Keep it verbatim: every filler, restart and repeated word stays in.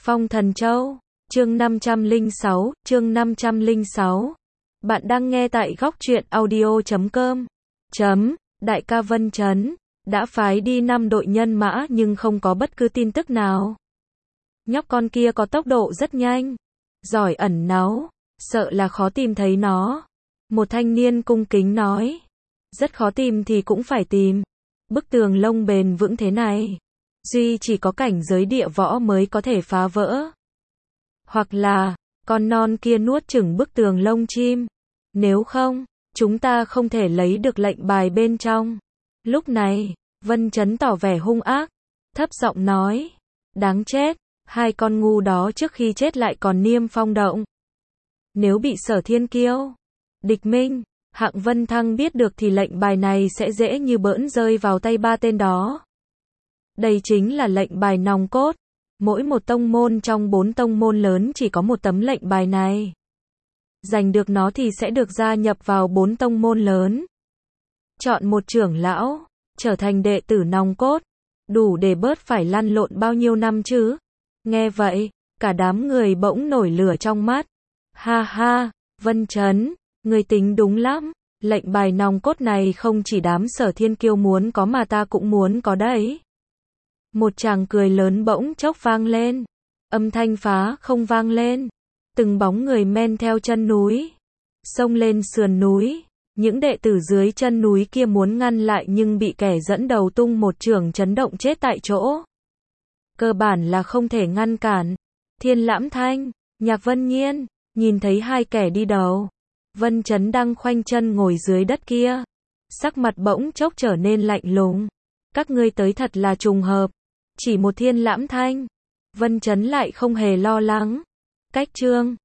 Phong Thần Châu, chương năm trăm lẻ sáu, chương năm trăm lẻ sáu. Bạn đang nghe tại góc truyện audio chấm com. Chấm, đại ca Vân Chấn đã phái đi năm đội nhân mã nhưng không có bất cứ tin tức nào. Nhóc con kia có tốc độ rất nhanh, giỏi ẩn náu, sợ là khó tìm thấy nó. Một thanh niên cung kính nói, rất khó tìm thì cũng phải tìm. Bức tường lông bền vững thế này, duy chỉ có cảnh giới địa võ mới có thể phá vỡ. Hoặc là, con non kia nuốt chửng bức tường lông chim. Nếu không, chúng ta không thể lấy được lệnh bài bên trong. Lúc này, Vân Chấn tỏ vẻ hung ác, thấp giọng nói, đáng chết, hai con ngu đó trước khi chết lại còn niêm phong động. Nếu bị Sở Thiên Kiêu, Địch Minh, Hạng Vân Thăng biết được thì lệnh bài này sẽ dễ như bỡn rơi vào tay ba tên đó. Đây chính là lệnh bài nòng cốt. Mỗi một tông môn trong bốn tông môn lớn chỉ có một tấm lệnh bài này. Giành được nó thì sẽ được gia nhập vào bốn tông môn lớn. Chọn một trưởng lão, trở thành đệ tử nòng cốt, đủ để bớt phải lăn lộn bao nhiêu năm chứ. Nghe vậy, cả đám người bỗng nổi lửa trong mắt. Ha ha, Vân Chấn, người tính đúng lắm. Lệnh bài nòng cốt này không chỉ đám Sở Thiên Kiêu muốn có mà ta cũng muốn có đấy. Một tràng cười lớn bỗng chốc vang lên. Âm thanh phá không vang lên. Từng bóng người men theo chân núi, xông lên sườn núi. Những đệ tử dưới chân núi kia muốn ngăn lại nhưng bị kẻ dẫn đầu tung một chưởng chấn động chết tại chỗ. Cơ bản là không thể ngăn cản. Thiên Lãm Thanh, Nhạc Vân Nhiên, nhìn thấy hai kẻ đi đầu. Vân Chấn đang khoanh chân ngồi dưới đất kia. Sắc mặt bỗng chốc trở nên lạnh lùng. Các ngươi tới thật là trùng hợp. Chỉ một Thiên Lãm Thanh. Vân Chấn lại không hề lo lắng. Cách chương